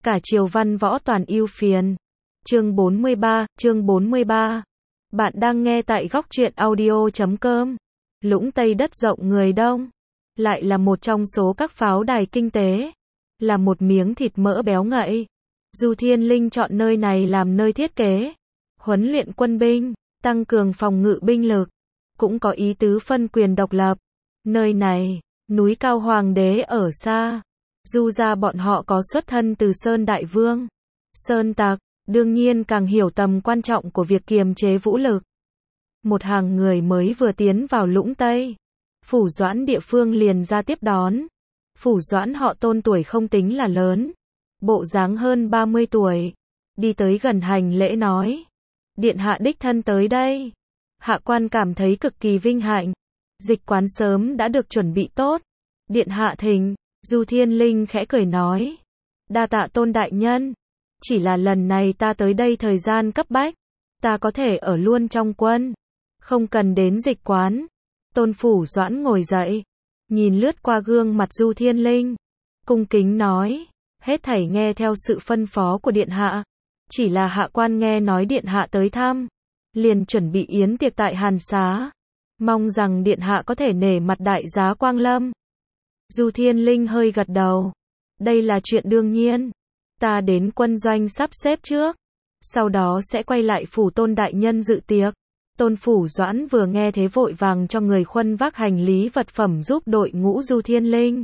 Cả triều văn võ toàn ưu phiền. Chương 43. Bạn đang nghe tại góc truyện audio.com. Lũng Tây đất rộng người đông, lại là một trong số các pháo đài kinh tế, là một miếng thịt mỡ béo ngậy. Du Thiên Linh chọn nơi này làm nơi thiết kế, huấn luyện quân binh, tăng cường phòng ngự binh lực, cũng có ý tứ phân quyền độc lập. Nơi này, núi cao hoàng đế ở xa. Du gia bọn họ có xuất thân từ Sơn Đại Vương, Sơn Tặc, đương nhiên càng hiểu tầm quan trọng của việc kiềm chế vũ lực. Một hàng người mới vừa tiến vào Lũng Tây, Phủ Doãn địa phương liền ra tiếp đón. Phủ Doãn họ Tôn tuổi không tính là lớn, bộ dáng hơn 30 tuổi, đi tới gần hành lễ nói: Điện hạ đích thân tới đây. Hạ quan cảm thấy cực kỳ vinh hạnh. Dịch quán sớm đã được chuẩn bị tốt. Điện hạ thỉnh. Du Thiên Linh khẽ cười nói: Đa tạ Tôn đại nhân. Chỉ là lần này ta tới đây thời gian cấp bách, ta có thể ở luôn trong quân, không cần đến dịch quán. Tôn Phủ Doãn ngồi dậy, nhìn lướt qua gương mặt Du Thiên Linh, cung kính nói: Hết thảy nghe theo sự phân phó của điện hạ. Chỉ là hạ quan nghe nói điện hạ tới thăm, liền chuẩn bị yến tiệc tại Hàn Xá, mong rằng điện hạ có thể nể mặt đại giá quang lâm. Du Thiên Linh hơi gật đầu. Đây là chuyện đương nhiên. Ta đến quân doanh sắp xếp trước, sau đó sẽ quay lại phủ Tôn đại nhân dự tiệc. Tôn Phủ Doãn vừa nghe thế vội vàng cho người khuân vác hành lý vật phẩm giúp đội ngũ Du Thiên Linh.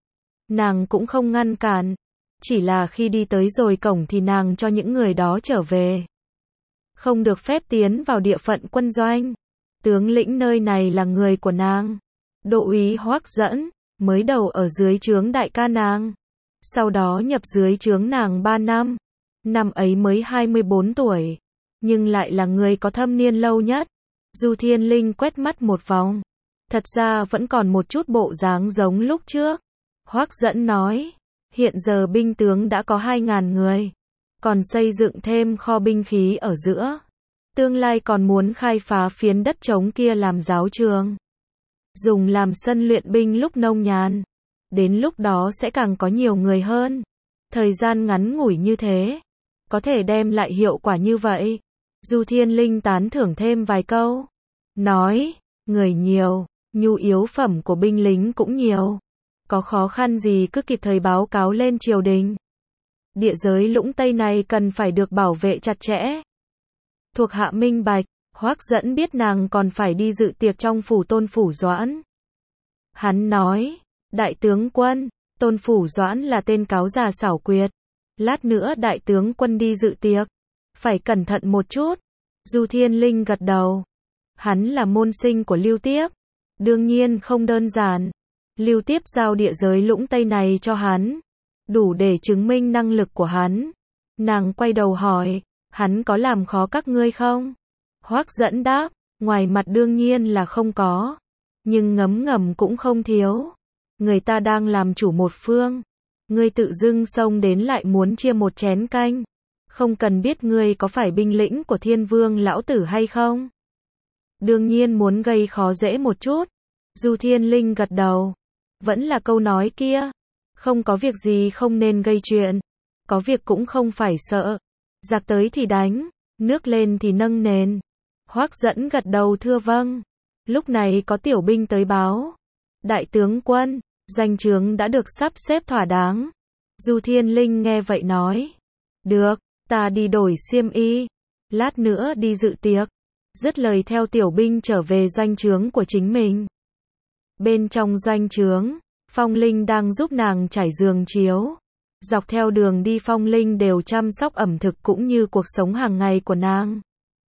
Nàng cũng không ngăn cản, chỉ là khi đi tới rồi cổng thì nàng cho những người đó trở về. Không được phép tiến vào địa phận quân doanh. Tướng lĩnh nơi này là người của nàng, Đỗ úy Hoắc Dẫn, mới đầu ở dưới trướng đại ca nàng, sau đó nhập dưới trướng nàng 3 năm. Năm ấy mới 24 tuổi, nhưng lại là người có thâm niên lâu nhất. Du Thiên Linh quét mắt một vòng, thật ra vẫn còn một chút bộ dáng giống lúc trước. Hoắc Dẫn nói: Hiện giờ binh tướng đã có 2.000 người, còn xây dựng thêm kho binh khí ở giữa. Tương lai còn muốn khai phá phiến đất trống kia làm giáo trường, dùng làm sân luyện binh lúc nông nhàn. Đến lúc đó sẽ càng có nhiều người hơn. Thời gian ngắn ngủi như thế, có thể đem lại hiệu quả như vậy. Du Thiên Linh tán thưởng thêm vài câu, nói: Người nhiều, nhu yếu phẩm của binh lính cũng nhiều. Có khó khăn gì cứ kịp thời báo cáo lên triều đình. Địa giới Lũng Tây này cần phải được bảo vệ chặt chẽ. Thuộc hạ minh bạch. Hoắc Dẫn biết nàng còn phải đi dự tiệc trong phủ Tôn Phủ Doãn. Hắn nói: Đại tướng quân, Tôn Phủ Doãn là tên cáo già xảo quyệt. Lát nữa đại tướng quân đi dự tiệc, phải cẩn thận một chút. Du Thiên Linh gật đầu. Hắn là môn sinh của Lưu Tiếp, đương nhiên không đơn giản. Lưu Tiếp giao địa giới Lũng Tây này cho hắn, đủ để chứng minh năng lực của hắn. Nàng quay đầu hỏi: Hắn có làm khó các ngươi không? Hoắc Dẫn đáp: Ngoài mặt đương nhiên là không có, nhưng ngấm ngầm cũng không thiếu. Người ta đang làm chủ một phương, ngươi tự dưng xông đến lại muốn chia một chén canh, không cần biết ngươi có phải binh lĩnh của Thiên Vương lão tử hay không. Đương nhiên muốn gây khó dễ một chút. Du Thiên Linh gật đầu. Vẫn là câu nói kia, không có việc gì không nên gây chuyện, có việc cũng không phải sợ. Giặc tới thì đánh, nước lên thì nâng nền. Hoắc Dẫn gật đầu thưa vâng. Lúc này có tiểu binh tới báo: Đại tướng quân, doanh trướng đã được sắp xếp thỏa đáng. Du Thiên Linh nghe vậy nói: Được, ta đi đổi xiêm y, lát nữa đi dự tiệc. Dứt lời theo tiểu binh trở về doanh trướng của chính mình. Bên trong doanh trướng, Phong Linh đang giúp nàng trải giường chiếu. Dọc theo đường đi Phong Linh đều chăm sóc ẩm thực cũng như cuộc sống hàng ngày của nàng.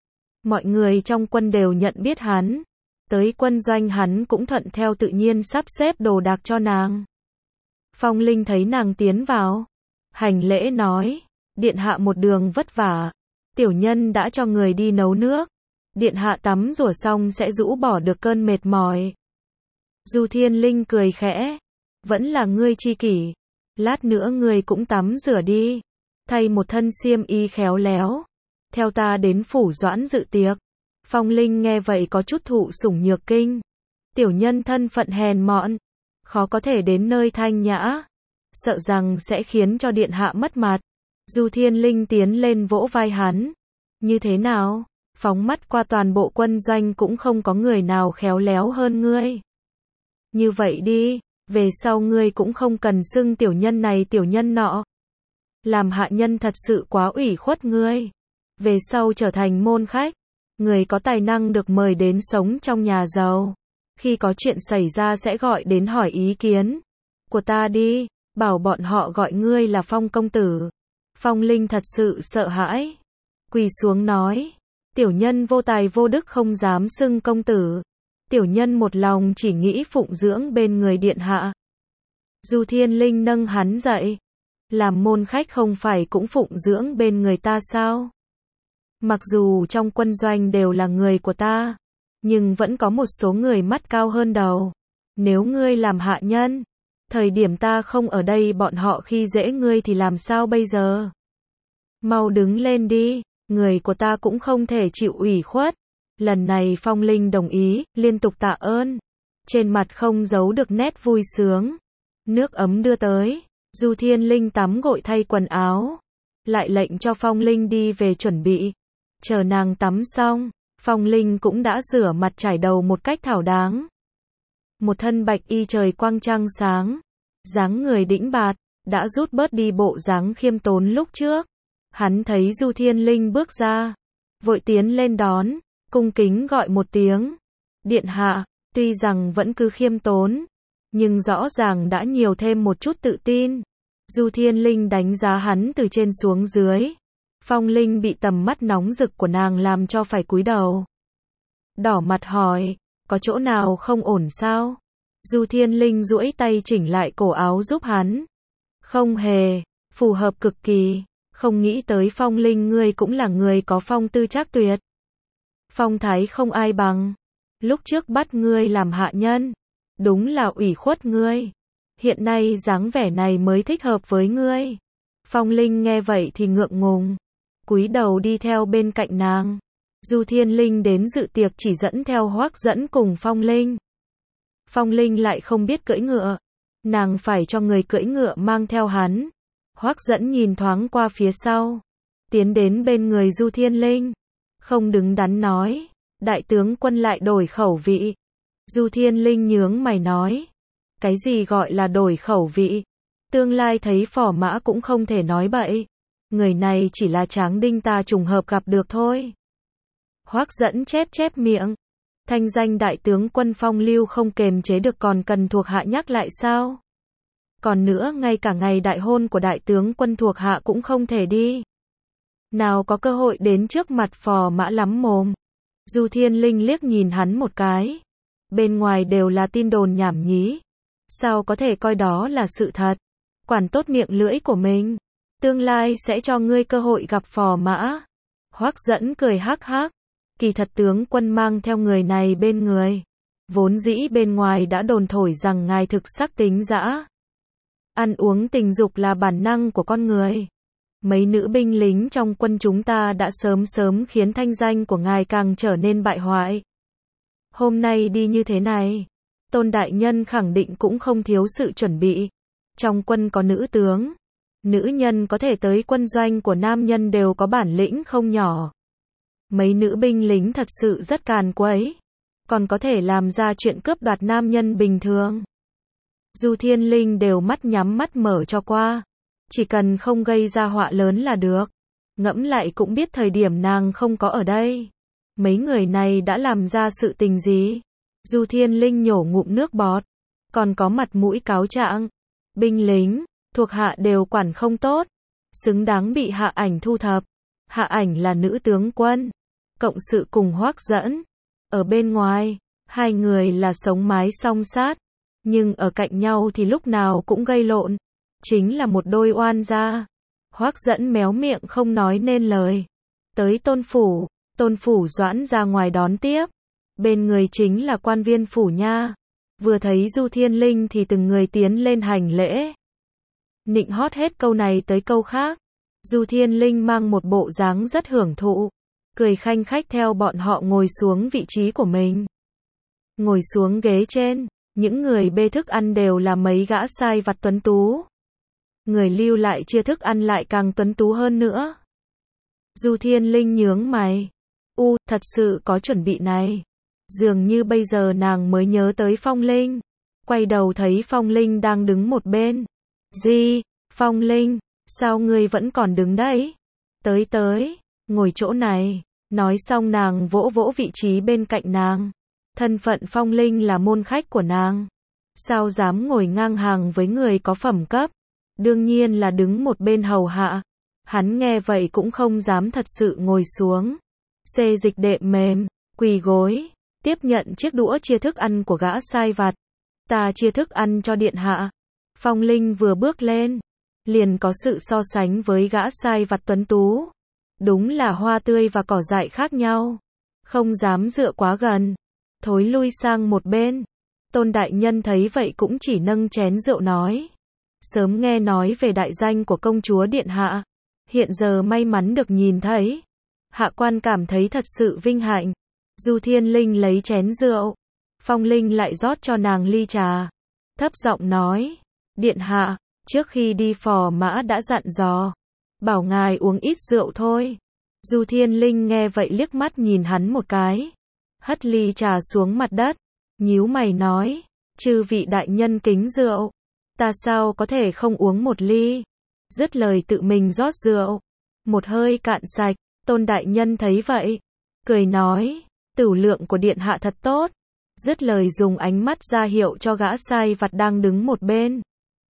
Mọi người trong quân đều nhận biết hắn. Tới quân doanh hắn cũng thuận theo tự nhiên sắp xếp đồ đạc cho nàng. Phong Linh thấy nàng tiến vào, hành lễ nói: Điện hạ một đường vất vả, tiểu nhân đã cho người đi nấu nước. Điện hạ tắm rửa xong sẽ rũ bỏ được cơn mệt mỏi. Du Thiên Linh cười khẽ: Vẫn là ngươi chi kỷ. Lát nữa ngươi cũng tắm rửa đi, thay một thân xiêm y khéo léo, theo ta đến phủ Doãn dự tiệc. Phong Linh nghe vậy có chút thụ sủng nhược kinh. Tiểu nhân thân phận hèn mọn, khó có thể đến nơi thanh nhã, sợ rằng sẽ khiến cho điện hạ mất mặt. Du Thiên Linh tiến lên vỗ vai hắn. Như thế nào? Phóng mắt qua toàn bộ quân doanh cũng không có người nào khéo léo hơn ngươi. Như vậy đi, về sau ngươi cũng không cần xưng tiểu nhân này tiểu nhân nọ. Làm hạ nhân thật sự quá ủy khuất ngươi. Về sau trở thành môn khách, người có tài năng được mời đến sống trong nhà giàu. Khi có chuyện xảy ra sẽ gọi đến hỏi ý kiến của ta đi, bảo bọn họ gọi ngươi là Phong công tử. Phong Linh thật sự sợ hãi, quỳ xuống nói, tiểu nhân vô tài vô đức không dám xưng công tử. Tiểu nhân một lòng chỉ nghĩ phụng dưỡng bên người điện hạ. Du Thiên Linh nâng hắn dậy. Làm môn khách không phải cũng phụng dưỡng bên người ta sao? Mặc dù trong quân doanh đều là người của ta, nhưng vẫn có một số người mắt cao hơn đầu. Nếu ngươi làm hạ nhân, thời điểm ta không ở đây bọn họ khi dễ ngươi thì làm sao bây giờ? Mau đứng lên đi, người của ta cũng không thể chịu ủy khuất. Lần này Phong Linh đồng ý, liên tục tạ ơn. Trên mặt không giấu được nét vui sướng. Nước ấm đưa tới, Du Thiên Linh tắm gội thay quần áo. Lại lệnh cho Phong Linh đi về chuẩn bị. Chờ nàng tắm xong, Phong Linh cũng đã rửa mặt trải đầu một cách thảo đáng. Một thân bạch y trời quang trăng sáng, dáng người đĩnh bạt, đã rút bớt đi bộ dáng khiêm tốn lúc trước. Hắn thấy Du Thiên Linh bước ra, vội tiến lên đón, cung kính gọi một tiếng. Điện hạ, tuy rằng vẫn cứ khiêm tốn, nhưng rõ ràng đã nhiều thêm một chút tự tin. Du Thiên Linh đánh giá hắn từ trên xuống dưới. Phong Linh bị tầm mắt nóng rực của nàng làm cho phải cúi đầu. Đỏ mặt hỏi, có chỗ nào không ổn sao? Du Thiên Linh duỗi tay chỉnh lại cổ áo giúp hắn. Không hề, phù hợp cực kỳ. Không nghĩ tới Phong Linh ngươi cũng là người có phong tư trác tuyệt. Phong thái không ai bằng. Lúc trước bắt ngươi làm hạ nhân, đúng là ủy khuất ngươi. Hiện nay dáng vẻ này mới thích hợp với ngươi. Phong Linh nghe vậy thì ngượng ngùng, cúi đầu đi theo bên cạnh nàng. Du Thiên Linh đến dự tiệc chỉ dẫn theo Hoắc Dẫn cùng Phong Linh. Phong Linh lại không biết cưỡi ngựa, nàng phải cho người cưỡi ngựa mang theo hắn. Hoắc Dẫn nhìn thoáng qua phía sau, tiến đến bên người Du Thiên Linh, không đứng đắn nói, đại tướng quân lại đổi khẩu vị. Du Thiên Linh nhướng mày nói, cái gì gọi là đổi khẩu vị? Tương lai thấy phò mã cũng không thể nói bậy. Người này chỉ là Tráng Đinh ta trùng hợp gặp được thôi. Hoắc Dẫn chép miệng. Thanh danh đại tướng quân phong lưu không kềm chế được còn cần thuộc hạ nhắc lại sao? Còn nữa ngay cả ngày đại hôn của đại tướng quân thuộc hạ cũng không thể đi. Nào có cơ hội đến trước mặt phò mã lắm mồm. Du Thiên Linh liếc nhìn hắn một cái. Bên ngoài đều là tin đồn nhảm nhí. Sao có thể coi đó là sự thật? Quản tốt miệng lưỡi của mình. Tương lai sẽ cho ngươi cơ hội gặp phò mã. Hoắc Dẫn cười hắc hắc. Kỳ thật tướng quân mang theo người này bên người. Vốn dĩ bên ngoài đã đồn thổi rằng ngài thực sắc tính dã. Ăn uống tình dục là bản năng của con người. Mấy nữ binh lính trong quân chúng ta đã sớm khiến thanh danh của ngài càng trở nên bại hoại. Hôm nay đi như thế này, Tôn đại nhân khẳng định cũng không thiếu sự chuẩn bị. Trong quân có nữ tướng, nữ nhân có thể tới quân doanh của nam nhân đều có bản lĩnh không nhỏ. Mấy nữ binh lính thật sự rất càn quấy, còn có thể làm ra chuyện cướp đoạt nam nhân bình thường. Du Thiên Linh đều mắt nhắm mắt mở cho qua, chỉ cần không gây ra họa lớn là được. Ngẫm lại cũng biết thời điểm nàng không có ở đây, mấy người này đã làm ra sự tình gì. Du Thiên Linh nhổ ngụm nước bọt, còn có mặt mũi cáo trạng. Binh lính, thuộc hạ đều quản không tốt, xứng đáng bị Hạ Ảnh thu thập. Hạ Ảnh là nữ tướng quân, cộng sự cùng Hoắc Dẫn. Ở bên ngoài, hai người là sống mái song sát, nhưng ở cạnh nhau thì lúc nào cũng gây lộn. Chính là một đôi oan gia. Hoắc Dẫn méo miệng không nói nên lời. Tới Tôn phủ Doãn ra ngoài đón tiếp. Bên người chính là quan viên phủ nha. Vừa thấy Du Thiên Linh thì từng người tiến lên hành lễ. Nịnh hót hết câu này tới câu khác. Du Thiên Linh mang một bộ dáng rất hưởng thụ, cười khanh khách theo bọn họ ngồi xuống vị trí của mình. Ngồi xuống ghế trên, những người bê thức ăn đều là mấy gã sai vặt tuấn tú. người lưu lại chia thức ăn lại càng tuấn tú hơn nữa. Du Thiên Linh nhướng mày. Thật sự có chuẩn bị này. Dường như bây giờ nàng mới nhớ tới Phong Linh. Quay đầu thấy Phong Linh đang đứng một bên. Gì? Phong Linh, sao ngươi vẫn còn đứng đấy? Tới, ngồi chỗ này. Nói xong nàng vỗ vỗ vị trí bên cạnh nàng. Thân phận Phong Linh là môn khách của nàng. Sao dám ngồi ngang hàng với người có phẩm cấp? Đương nhiên là đứng một bên hầu hạ. Hắn nghe vậy cũng không dám thật sự ngồi xuống. Xê dịch đệm mềm, quỳ gối, tiếp nhận chiếc đũa chia thức ăn của gã sai vặt. Ta chia thức ăn cho điện hạ. Phong Linh vừa bước lên, liền có sự so sánh với gã sai vặt tuấn tú. Đúng là hoa tươi và cỏ dại khác nhau. Không dám dựa quá gần, thối lui sang một bên. Tôn đại nhân thấy vậy cũng chỉ nâng chén rượu nói. Sớm nghe nói về đại danh của công chúa điện hạ. Hiện giờ may mắn được nhìn thấy. Hạ quan cảm thấy thật sự vinh hạnh. Du Thiên Linh lấy chén rượu. Phong Linh lại rót cho nàng ly trà. Thấp giọng nói. Điện hạ, trước khi đi phò mã đã dặn dò. Bảo ngài uống ít rượu thôi. Du Thiên Linh nghe vậy liếc mắt nhìn hắn một cái. Hất ly trà xuống mặt đất. Nhíu mày nói. Chư vị đại nhân kính rượu. Ta sao có thể không uống một ly. Dứt lời tự mình rót rượu. Một hơi cạn sạch. Tôn đại nhân thấy vậy. Cười nói. Tửu lượng của điện hạ thật tốt. Dứt lời dùng ánh mắt ra hiệu cho gã sai vặt đang đứng một bên.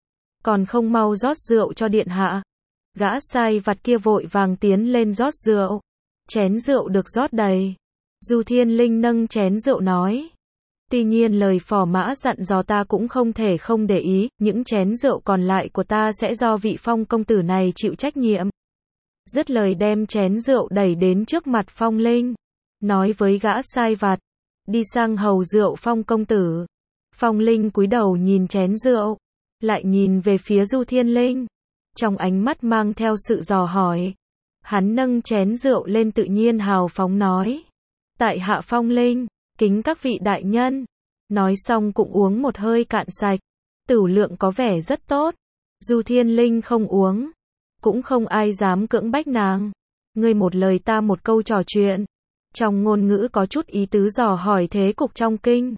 Còn không mau rót rượu cho điện hạ. Gã sai vặt kia vội vàng tiến lên rót rượu. Chén rượu được rót đầy. Du Thiên Linh nâng chén rượu nói. Tuy nhiên lời phò mã dặn dò ta cũng không thể không để ý. Những chén rượu còn lại của ta sẽ do vị Phong công tử này chịu trách nhiệm. Dứt lời đem chén rượu đẩy đến trước mặt Phong Linh. Nói với gã sai vặt. Đi sang hầu rượu Phong công tử. Phong Linh cúi đầu nhìn chén rượu. Lại nhìn về phía Du Thiên Linh. Trong ánh mắt mang theo sự dò hỏi. Hắn nâng chén rượu lên tự nhiên hào phóng nói. Tại hạ Phong Linh, kính các vị đại nhân. Nói xong cũng uống một hơi cạn sạch. Tửu lượng có vẻ rất tốt. Du Thiên Linh không uống. Cũng không ai dám cưỡng bách nàng. Ngươi một lời ta một câu trò chuyện. Trong ngôn ngữ có chút ý tứ dò hỏi thế cục trong kinh.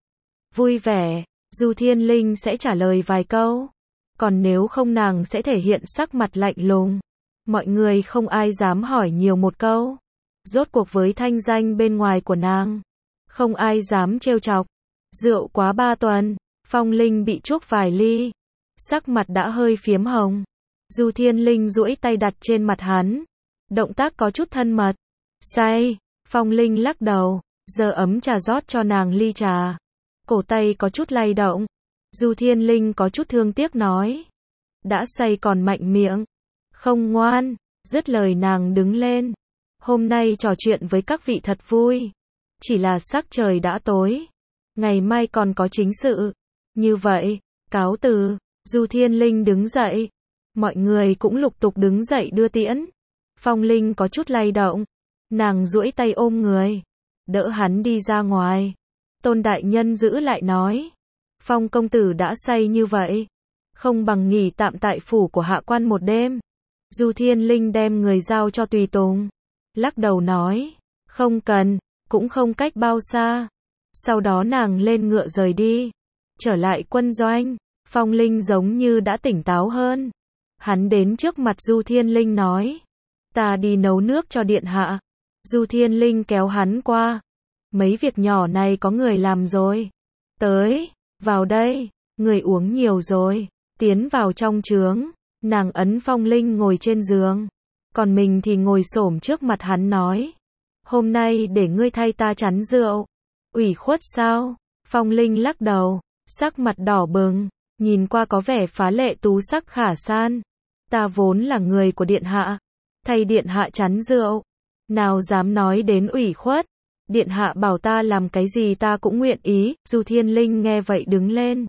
Vui vẻ, Du Thiên Linh sẽ trả lời vài câu. Còn nếu không nàng sẽ thể hiện sắc mặt lạnh lùng. Mọi người không ai dám hỏi nhiều một câu. Rốt cuộc với thanh danh bên ngoài của nàng. Không ai dám trêu chọc. Rượu quá 3 tuần. Phong Linh bị chuốc vài ly. Sắc mặt đã hơi phiếm hồng. Du Thiên Linh duỗi tay đặt trên mặt hắn. Động tác có chút thân mật. Say. Phong Linh lắc đầu. Giơ ấm trà rót cho nàng ly trà. Cổ tay có chút lay động. Du Thiên Linh có chút thương tiếc nói. Đã say còn mạnh miệng. Không ngoan. Dứt lời nàng đứng lên. Hôm nay trò chuyện với các vị thật vui. Chỉ là sắc trời đã tối. Ngày mai còn có chính sự. Như vậy, cáo từ. Du Thiên Linh đứng dậy. Mọi người cũng lục tục đứng dậy đưa tiễn. Phong Linh có chút lay động. Nàng duỗi tay ôm người. Đỡ hắn đi ra ngoài. Tôn đại nhân giữ lại nói. Phong công tử đã say như vậy. Không bằng nghỉ tạm tại phủ của hạ quan một đêm. Du Thiên Linh đem người giao cho tùy tùng. Lắc đầu nói. Không cần, cũng không cách bao xa. Sau đó nàng lên ngựa rời đi. Trở lại quân doanh. Phong Linh giống như đã tỉnh táo hơn. Hắn đến trước mặt Du Thiên Linh nói. Ta đi nấu nước cho điện hạ. Du Thiên Linh kéo hắn qua. Mấy việc nhỏ này có người làm rồi. Tới, vào đây, người uống nhiều rồi. Tiến vào trong trướng. Nàng ấn Phong Linh ngồi trên giường. Còn mình thì ngồi xổm trước mặt hắn nói. Hôm nay để ngươi thay ta chắn rượu. Ủy khuất sao? Phong Linh lắc đầu. Sắc mặt đỏ bừng. Nhìn qua có vẻ phá lệ tú sắc khả san. Ta vốn là người của điện hạ. Thay điện hạ chắn rượu. Nào dám nói đến ủy khuất. Điện hạ bảo ta làm cái gì ta cũng nguyện ý. Du Thiên Linh nghe vậy đứng lên.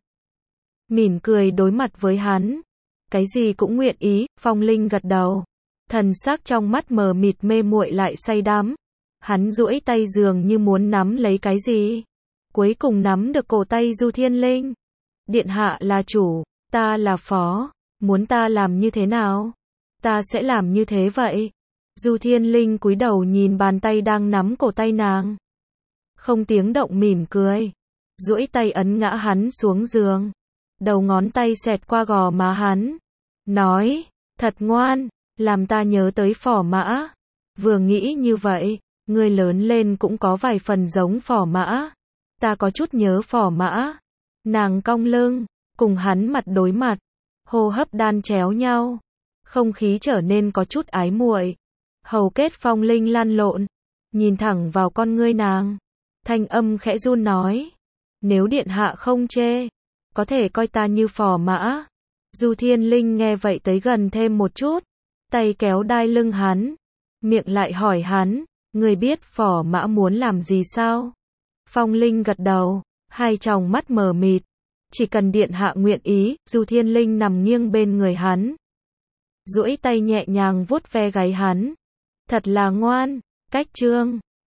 Mỉm cười đối mặt với hắn. Cái gì cũng nguyện ý. Phong Linh gật đầu. Thần sắc trong mắt mờ mịt mê muội lại say đắm. Hắn duỗi tay dường như muốn nắm lấy cái gì. Cuối cùng nắm được cổ tay Du Thiên Linh. Điện hạ là chủ, ta là phó. Muốn ta làm như thế nào? Ta sẽ làm như thế vậy. Du Thiên Linh cúi đầu nhìn bàn tay đang nắm cổ tay nàng. Không tiếng động mỉm cười. Duỗi tay ấn ngã hắn xuống giường. Đầu ngón tay xẹt qua gò má hắn. Nói, thật ngoan, làm ta nhớ tới Phò Mã. Vừa nghĩ như vậy, ngươi lớn lên cũng có vài phần giống Phò Mã. Ta có chút nhớ Phò Mã. Nàng cong lưng, cùng hắn mặt đối mặt. Hô hấp đan chéo nhau. Không khí trở nên có chút ái muội. Hầu kết Phong Linh lăn lộn. Nhìn thẳng vào con ngươi nàng. Thanh âm khẽ run nói. Nếu điện hạ không chê, có thể coi ta như Phò Mã. Du Thiên Linh nghe vậy tới gần thêm một chút. Tay kéo đai lưng hắn. Miệng lại hỏi hắn. Ngươi biết Phò Mã muốn làm gì sao? Phong Linh gật đầu. Hai tròng mắt mờ mịt. Chỉ cần điện hạ nguyện ý. Du Thiên Linh nằm nghiêng bên người hắn. Duỗi tay nhẹ nhàng vuốt ve gáy hắn. Thật là ngoan. Cách trương.